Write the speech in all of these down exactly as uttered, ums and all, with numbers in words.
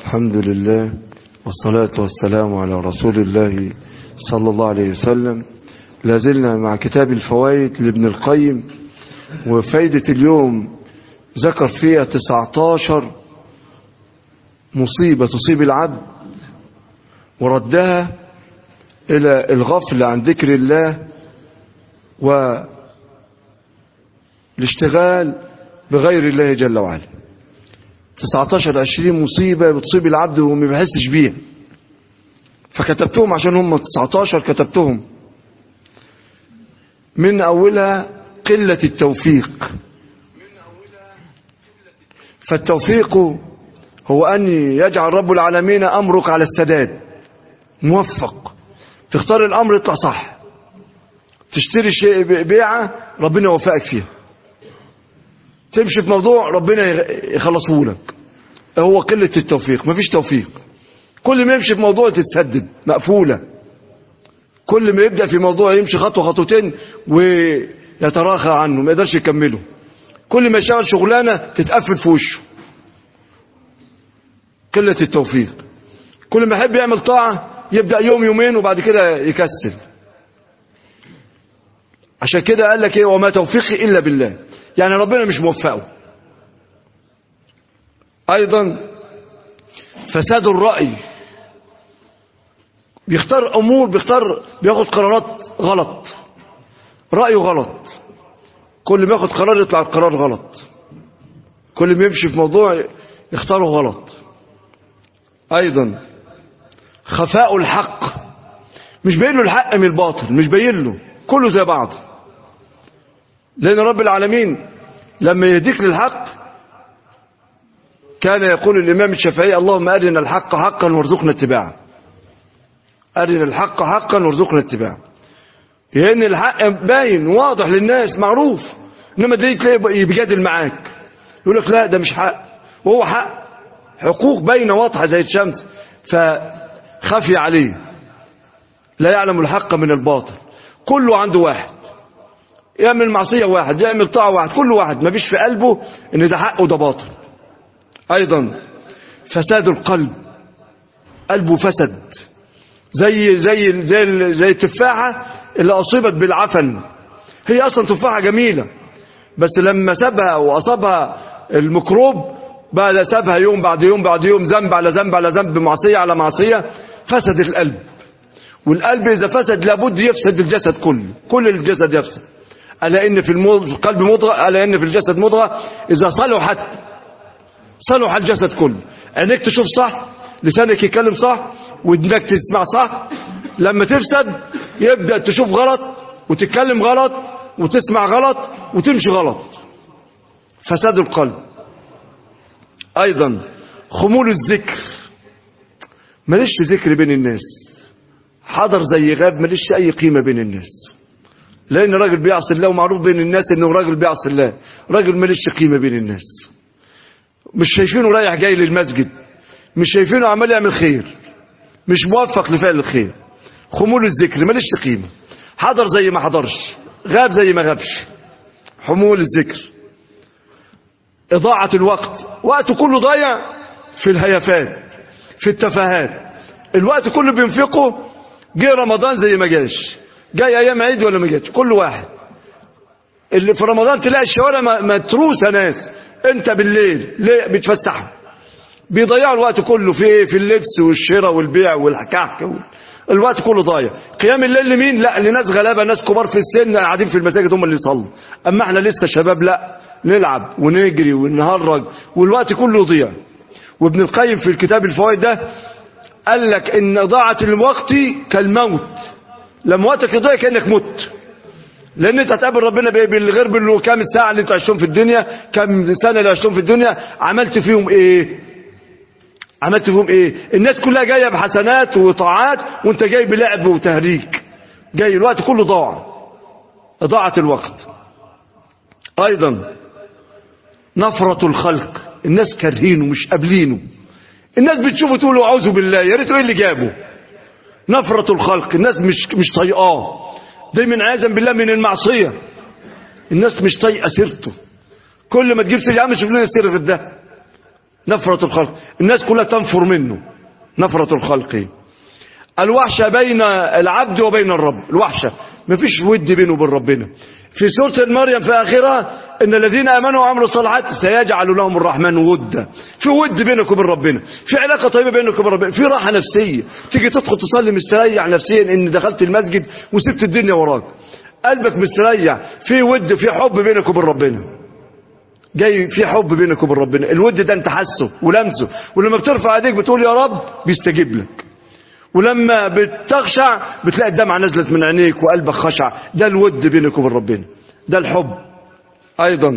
الحمد لله والصلاة والسلام على رسول الله صلى الله عليه وسلم. لازلنا مع كتاب الفوائد لابن القيم، وفايدة اليوم ذكر فيها تسعة عشر مصيبة تصيب العبد وردها إلى الغفلة عن ذكر الله والاشتغال بغير الله جل وعلا. تسعة عشر عشرين مصيبة بتصيب العبد وما بيحسش بيها، فكتبتهم عشان هم تسعة عشر كتبتهم. من أولها قلة التوفيق. فالتوفيق هو أن يجعل رب العالمين أمرك على السداد، موفق، تختار الأمر يطلع صح، تشتري شيء بيعة ربنا يوفقك فيها، تمشي في موضوع ربنا يخلصه لك. هو قلة التوفيق، مفيش توفيق. كل ما يمشي في موضوع تتسدد مقفولة، كل ما يبدأ في موضوع يمشي خطوة خطوتين ويتراخى عنه ما يقدرش يكمله، كل ما يشتغل شغلانة تتقفل في وشه. قلة التوفيق. كل ما يحب يعمل طاعة يبدأ يوم يومين وبعد كده يكسل. عشان كده قال لك ايه؟ وما توفيقي إلا بالله، يعني ربنا مش موفقه. أيضا فساد الرأي، بيختار أمور، بيختار بياخد قرارات غلط، رأيه غلط، كل ما ياخد قرار يطلع القرار غلط، كل ما يمشي في موضوع يختاره غلط. أيضا خفاء الحق، مش باين له الحق من الباطل، مش باين له، كله زي بعض. لأن رب العالمين لما يهديك للحق كان يقول الإمام الشافعي: اللهم أرنا الحق حقا وارزقنا اتباعه. أرنا الحق حقا وارزقنا اتباعه، لأن الحق باين واضح للناس معروف، إنما تلاقيه بيجادل معاك يقول لك لا ده مش حق، وهو حق، حقوق باينة واضحة زي الشمس، فخفي عليه، لا يعلم الحق من الباطل. كله عنده واحد، يعمل معصية واحد، يعمل طاعة واحد، كل واحد ما بيش في قلبه ان ده حق وده باطل. ايضا فساد القلب، قلبه فسد، زي زي زي زي التفاحة اللي اصيبت بالعفن. هي اصلا تفاحة جميلة، بس لما سابها واصابها الميكروب بقى سابها يوم بعد يوم بعد يوم، ذنب على ذنب على ذنب، معصية على معصية، فسد القلب. والقلب اذا فسد لابد يفسد الجسد كله، كل الجسد يفسد. ألا إن في القلب مضغة، ألا إن في الجسد مضغة إذا صلحت صلح الجسد كله. عينيك تشوف صح، لسانك يتكلم صح، ودنك تسمع صح. لما تفسد يبدأ تشوف غلط وتتكلم غلط وتسمع غلط وتمشي غلط. فساد القلب. أيضا خمول الذكر، ماليش في ذكر بين الناس، حضر زي غاب، ماليش أي قيمة بين الناس، لأن راجل بيعصي الله ومعروف بين الناس إنه راجل بيعصي الله، راجل ماليش قيمة بين الناس. مش شايفينه رايح جاي للمسجد، مش شايفينه عمال يعمل خير، مش موفق لفعل الخير. خمول الذكر، ماليش قيمة، حضر زي ما حضرش، غاب زي ما غابش. خمول الذكر. إضاعة الوقت، وقته كله ضايع في الهيافات، في التفاهات، الوقت كله بينفقه. جه رمضان زي ما جاش، جاي ايام عيد ولا ما جاتش، كل واحد اللي في رمضان تلاقي الشوارع متروسه ناس، انت بالليل ليه بتفسحوا؟ بيضيعوا الوقت كله في ايه؟ في اللبس والشراء والبيع والكحك، الوقت كله ضايع. قيام الليل لمين؟ لا لناس غلابه، ناس كبار في السن قاعدين في المساجد هم اللي يصلوا، اما احنا لسه شباب لا نلعب ونجري ونهرج والوقت كله يضيع. وابن القيم في الكتاب الفوائد ده قال لك ان ضاعه الوقت كالموت، لما وقتك يضيع كأنك مت، لأن انت هتقابل ربنا بالغير باللي كام الساعة اللي انت عشتهم في الدنيا، كام سنة اللي عشتهم في الدنيا، عملت فيهم ايه؟ عملت فيهم ايه؟ الناس كلها جاية بحسنات وطاعات وانت جاي بلعب وتهريج، جاي الوقت كله ضاع، ضاعت الوقت. ايضا نفرة الخلق، الناس كارهينه مش قابلينه، الناس بتشوفه تقولوا اعوذ بالله، يا ريته ايه اللي جابه. نفرة الخلق، الناس مش مش طايقاه، دايما عايزا بالله من المعصية، الناس مش طايقه سيرته، كل ما تجيب سيره يا عم شوف لنا السيره في ده، نفرة الخلق، الناس كلها تنفر منه. نفرة الخلق الوحشة بين العبد وبين الرب. الوحشة مفيش ود بينه وبين ربنا. في سورة مريم في آخرها إن الذين آمنوا وعملوا الصالحات سيجعل لهم الرحمن ودا. في ود بينك وبين ربنا، في علاقة طيبة بينك وبين ربنا، في راحة نفسية. تيجي تدخل تصلي مستريح نفسيا إن دخلت المسجد وسبت الدنيا وراك، قلبك مستريح، في ود، في حب بينك وبين ربنا. جاي في حب بينك وبين ربنا. الود ده انت حاسه ولمسه، ولما بترفع ايديك بتقول يا رب بيستجيب لك، ولما بتخشع بتلاقي الدمعة نزلت من عينيك وقلبك خشع. ده الود بينك وبين ربنا، ده الحب. ايضا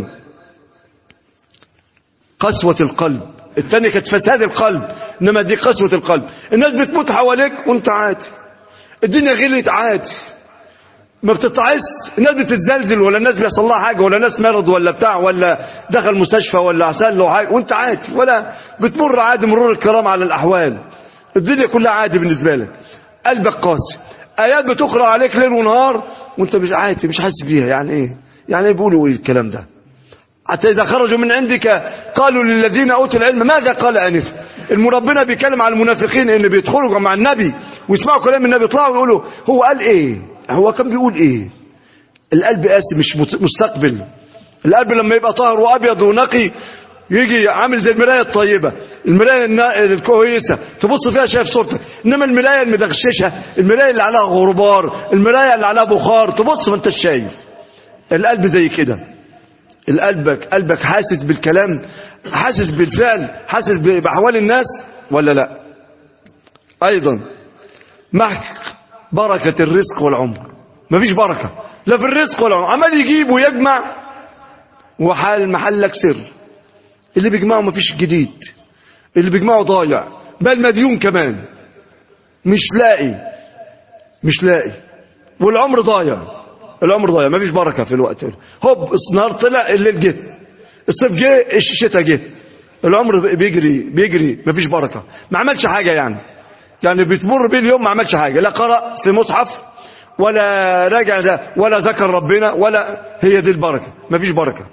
قسوة القلب. الثانية كانت فساد القلب، انما دي قسوة القلب. الناس بتموت حواليك وانت عادي، الدنيا غلت عادي، ما بتتعس. الناس بتتزلزل، ولا الناس بيحصل لها حاجه، ولا ناس مرض ولا بتاع، ولا دخل مستشفى ولا حصل له حاجه وانت عادي، ولا بتمر عادي مرور الكرام على الاحوال. الدنيا كلها عادي بالنسبه لك. قلبك قاسي، ايات بتقرا عليك ليل ونهار وانت مش عادي، مش حاسس بيها. يعني ايه؟ يعني ايه بيقولوا ايه الكلام ده؟ حتى اذا خرجوا من عندك قالوا للذين اوتوا العلم ماذا قال انفا. المربنا بيتكلم على المنافقين اللي بيدخلوا مع النبي ويسمعوا كلام النبي، يطلعوا ويقولوا هو قال ايه، هو كان بيقول ايه. القلب قاسي مش مستقبل. القلب لما يبقى طاهر وابيض ونقي يجي عامل زي المرايه الطيبه، المرايه الكويسه تبص فيها شايف صورتك. انما المرايه المدغششه، المرايه اللي عليها غربار، المرايه اللي عليها بخار، تبص ما انتش شايف. القلب زي كده. القلبك قلبك حاسس بالكلام، حاسس بالفعل، حاسس باحوال الناس ولا لا. ايضا محك بركة الرزق والعمر. مفيش بركة لا في الرزق ولا العمر. عمال يجيب ويجمع وحال محلك سر. اللي بيجمعه مفيش جديد، اللي بيجمعه ضايع، بل مديون كمان، مش لاقي مش لاقي والعمر ضايع. العمر ضايع، مفيش بركة في الوقت. هوب النهار طلع، الليل جه، الصيف جه، الشتاء جه، العمر بيجري بيجري، مفيش بركة. ما عملش حاجة يعني يعني بتمر بيه اليوم ما عملش حاجة، لا قرأ في مصحف ولا راجع ده ولا ذكر ربنا، ولا هي دي البركة. مفيش بركة.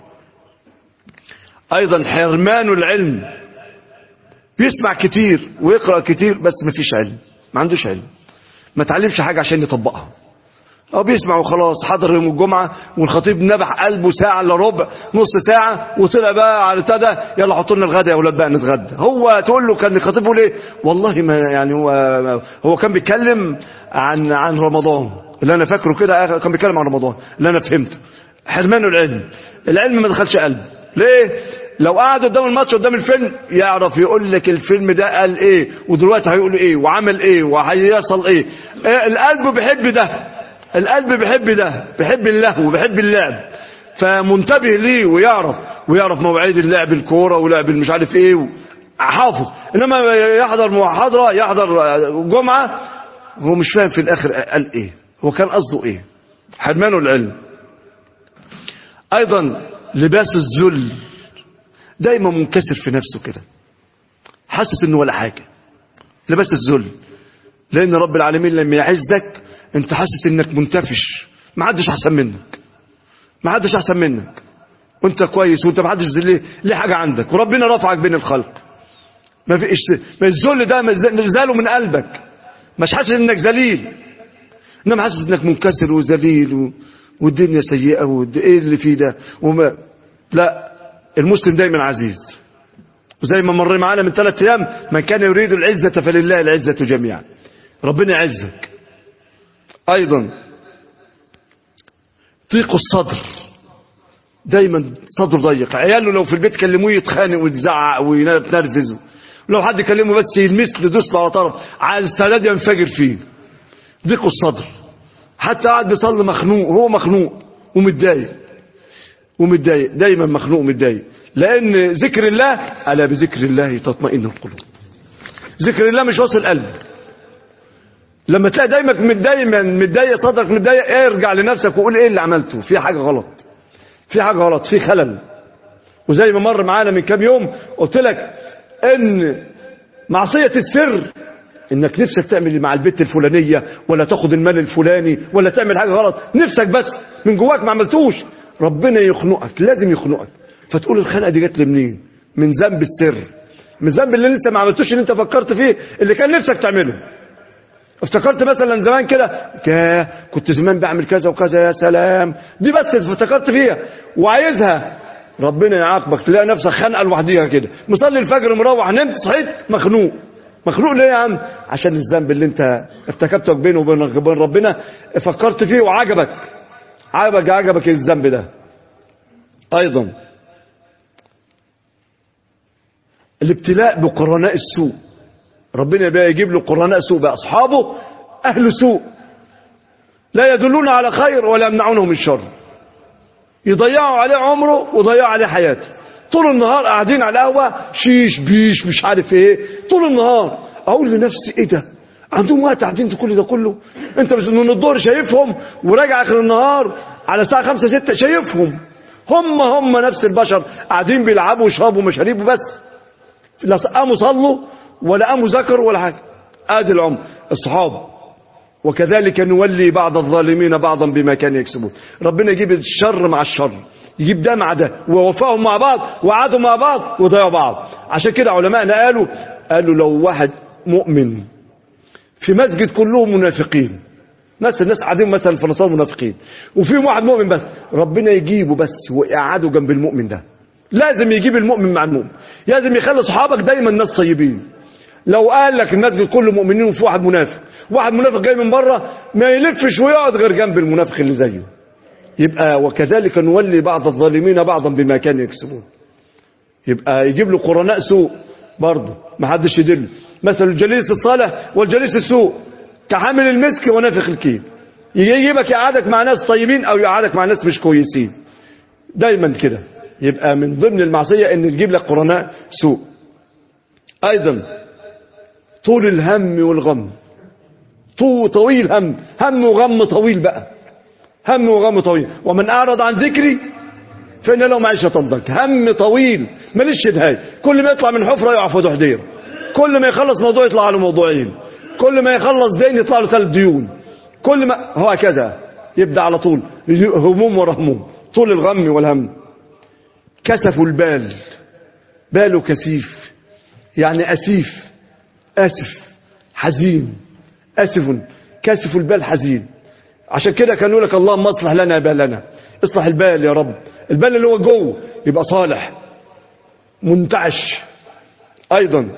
ايضا حرمان العلم. بيسمع كتير ويقرأ كتير بس مفيش علم، ما عندوش علم، ما تعلمش حاجة عشان يطبقها. او بيسمع وخلاص. حضر يوم الجمعة والخطيب نبح قلبه ساعة الا ربع، نص ساعة، وطلع بقى على ابتدى يلا حطوا لنا الغدا يا اولاد بقى نتغدى. هو تقول له كان الخطيب بيقول ايه؟ والله ما يعني هو هو كان بيتكلم عن عن رمضان اللي انا فاكره كده، كان بيتكلم عن رمضان اللي انا فهمته. حرمان العلم. العلم ما دخلش قلب. ليه؟ لو قعد قدام الماتش قدام الفيلم يعرف يقول لك الفيلم ده قال ايه، ودلوقتي هيقول ايه، وعمل ايه، وهيصل ايه. القلب بيحب ده، القلب بيحب ده، بيحب اللهو وبيحب اللعب، فمنتبه ليه ويعرف ويعرف مواعيد اللعب، الكوره ولعب مش عارف ايه، حافظ. انما يحضر محاضره، يحضر جمعه، هو مش فاهم في الاخر قال ايه، هو كان قصده ايه. حرمانه العلم. ايضا لباس الذل. دايما منكسر في نفسه كده، حاسس انه ولا حاجه. لباس الذل. لان رب العالمين لما يعزك انت حاسس انك منتفش، ما حدش احسن منك، ما حدش احسن منك، وانت كويس، وانت ما حدش ليه ليه حاجه عندك، وربنا رفعك بين الخلق. ما فيش الذل ده زاله من قلبك، مش حاسس انك ذليل، انما حاسس انك منكسر وذليل و... والدنيا سيئه، وايه اللي فيه ده وما... لا. المسلم دايما عزيز، وزي ما مر معانا من ثلاث ايام من كان يريد العزه فلله العزه جميعا. ربنا يعزك. ايضا ضيق الصدر. دايما صدره ضيق. عياله لو في البيت كلموه يتخانق ويزعق ويتنرفز، لو حد كلمه بس يلمس له دوس على طرف على السداد ينفجر فيه. ضيق الصدر. حتى قاعد بيصلي مخنوق، هو مخنوق ومتضايق ومتضايق، دايما مخنوق ومتضايق. لان ذكر الله، الا بذكر الله تطمئن القلوب. ذكر الله مش واصل قلب. لما تلاقي دايما متضايق متضايق صدرك متضايق، ارجع لنفسك وقول ايه اللي عملته، في حاجه غلط، في حاجه غلط، في خلل. وزي ما مر معانا من كام يوم قلت لك ان معصيه السر انك نفسك تعمل مع البنت الفلانيه، ولا تاخد المال الفلاني، ولا تعمل حاجه غلط، نفسك بس من جواك ما عملتوش، ربنا يخنقك، لازم يخنقك. فتقول الخنقه دي جت لي منين؟ من ذنب السر. من الذنب اللي انت ما عملتوش اللي انت فكرت فيه اللي كان نفسك تعمله. افتكرت مثلا زمان كده كنت زمان بعمل كذا وكذا، يا سلام، دي بس افتكرت فيها وعايزها، ربنا يعاقبك تلاقي نفسك خانقه لوحديها كده، مصلي الفجر مروح نمت صحيت مخنوق. مخنوق ليه يا عم؟ عشان الذنب اللي انت ارتكبته بينه وبين ربنا فكرت فيه وعجبك عجبك عجبك الذنب ده. ايضا الابتلاء بقرناء السوء، ربنا بقى يجيب له قرناء سوء بقى، اصحابه اهل سوء لا يدلون على خير ولا يمنعونه من شر، يضيعوا عليه عمره ويضيعوا عليه حياته. طول النهار قاعدين على القهوه شيش بيش مش عارف ايه طول النهار. اقول لنفسي ايه ده؟ عندهم وقت قاعدين كل ده كله؟ انت من الظهر شايفهم وراجع اخر النهار على الساعه خمسة ستة شايفهم هم هم نفس البشر قاعدين بيلعبوا ويشربوا مشاريب وبس، لا قاموا صلوا ولا قاموا ذكروا ولا حاجه. ادي العمر الصحاب. وكذلك نولي بعض الظالمين بعضا بما كانوا يكسبون. ربنا يجيب الشر مع الشر، يجيب ده مع ده، ووفاهم مع بعض وقعدوا مع بعض وضيعوا بعض. عشان كده علماءنا قالوا قالوا لو واحد مؤمن في مسجد كلهم منافقين، ناس الناس قاعدين مثلا في نصارى منافقين وفيهم واحد مؤمن بس، ربنا يجيبه بس ويقعده جنب المؤمن ده. لازم يجيب المؤمن مع المؤمن، لازم يخلي اصحابك دايما ناس طيبين. لو قال لك المسجد كله مؤمنين وفي واحد منافق، واحد منافق جاي من بره ما يلفش ويقعد غير جنب المنافق اللي زيه. يبقى وكذلك نولي بعض الظالمين بعضا بما كانوا يكسبون. يبقى يجيب له قرناء سوء برضه ما حدش يدله، مثل الجليس الصالح والجليس السوء كحامل المسك ونافخ الكيل. يجيبك يقعدك مع ناس طيبين او يقعدك مع ناس مش كويسين دايما كده. يبقى من ضمن المعصيه ان تجيب لك قرناء سوء. ايضا طول الهم والغم، طول طويل هم هم وغم طويل بقى، هم وغم طويل. ومن اعرض عن ذكري فإن له معيشة ضنكا. هم طويل ماليش شدهاي، كل ما يطلع من حفرة يقع في حديرة، كل ما يخلص موضوع يطلع له موضوعين، كل ما يخلص دين يطلع له ثلاث ديون، كل ما هو كذا يبدأ على طول هموم ورا هموم. طول الغم والهم. كسف البال، باله كسيف يعني أسيف، آسف حزين، آسف كاسف البال حزين. عشان كده كانوا يقول لك اللهم اصلح لنا بالنا، اصلح البال يا رب. البال اللي هو جوه يبقى صالح منتعش. ايضا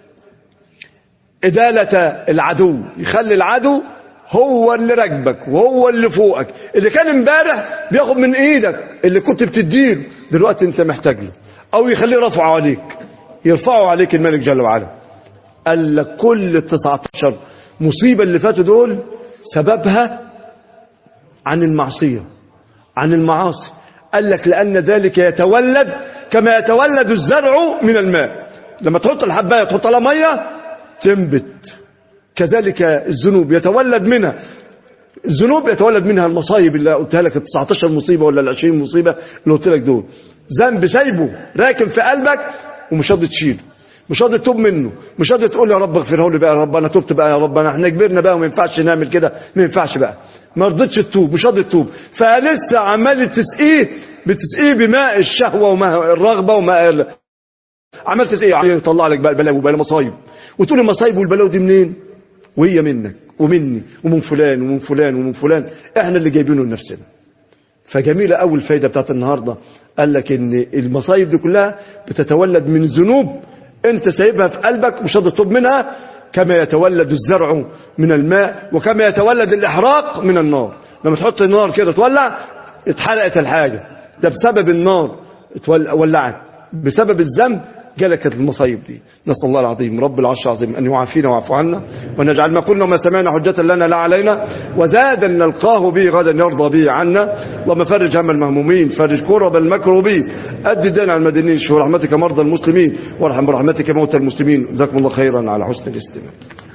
إدالة العدو، يخلي العدو هو اللي راكبك وهو اللي فوقك، اللي كان امبارح بياخد من ايدك اللي كنت بتديله دلوقتي انت محتاج له، او يخليه رفعه عليك، يرفعه عليك الملك جل وعلا. قال لك كل التسعة عشر مصيبة اللي فاتوا دول سببها عن المعصية، عن المعاصي. قال لك لأن ذلك يتولد كما يتولد الزرع من الماء، لما تحط الحباية تحط لها مية تنبت، كذلك الذنوب يتولد منها الذنوب يتولد منها المصايب اللي قلتها لك، التسعة عشر مصيبة ولا العشرين مصيبة اللي قلت لك دول. ذنب سايبه راكب في قلبك ومش راضي تشيله، مش راضي تتوب منه، مش راضي تقول يا رب اغفره لي بقى، يا رب انا تبت بقى، يا رب انا احنا كبرنا بقى وما ينفعش نعمل كده، ما ينفعش بقى، ما رضيتش تتوب، مش راضي تتوب، فلسه عمال تسقيه بتسقيه بماء الشهوه وماء الرغبه وماء عمال تسقيه، يطلع لك بقى البلاوي وبقى مصايب، وتقول المصايب والبلاوي دي منين؟ وهي منك ومني ومن فلان ومن فلان ومن فلان، احنا اللي جايبينه لنفسنا. فجميله اول فايده بتاعت النهارده، قال لك ان المصايب دي كلها بتتولد من ذنوب انت سايبها في قلبك مش راضي تتوب منها، كما يتولد الزرع من الماء وكما يتولد الاحراق من النار. لما تحط النار كده تولع اتحرقت الحاجه، ده بسبب النار ولعت، بسبب الذنب جالك المصايب دي. نسأل الله العظيم رب العرش العظيم أن يعافينا ويعفو عنا، ونجعل ما قلنا وما سمعنا حجة لنا لا علينا، وزادا نلقاه به غدا يرضى به عنا. اللهم فرج هم المهمومين، فرج كرب المكروبين، أد الدين على المدينين، شو رحمتك مرضى المسلمين، وارحم برحمتك موتى المسلمين. جزاكم الله خيرا على حسن الاستماع.